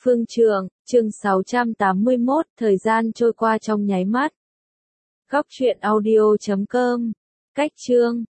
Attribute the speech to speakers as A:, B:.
A: Phương Trường, chương 681, thời gian trôi qua trong nháy mắt. Góc truyện audio.com. Cách chương.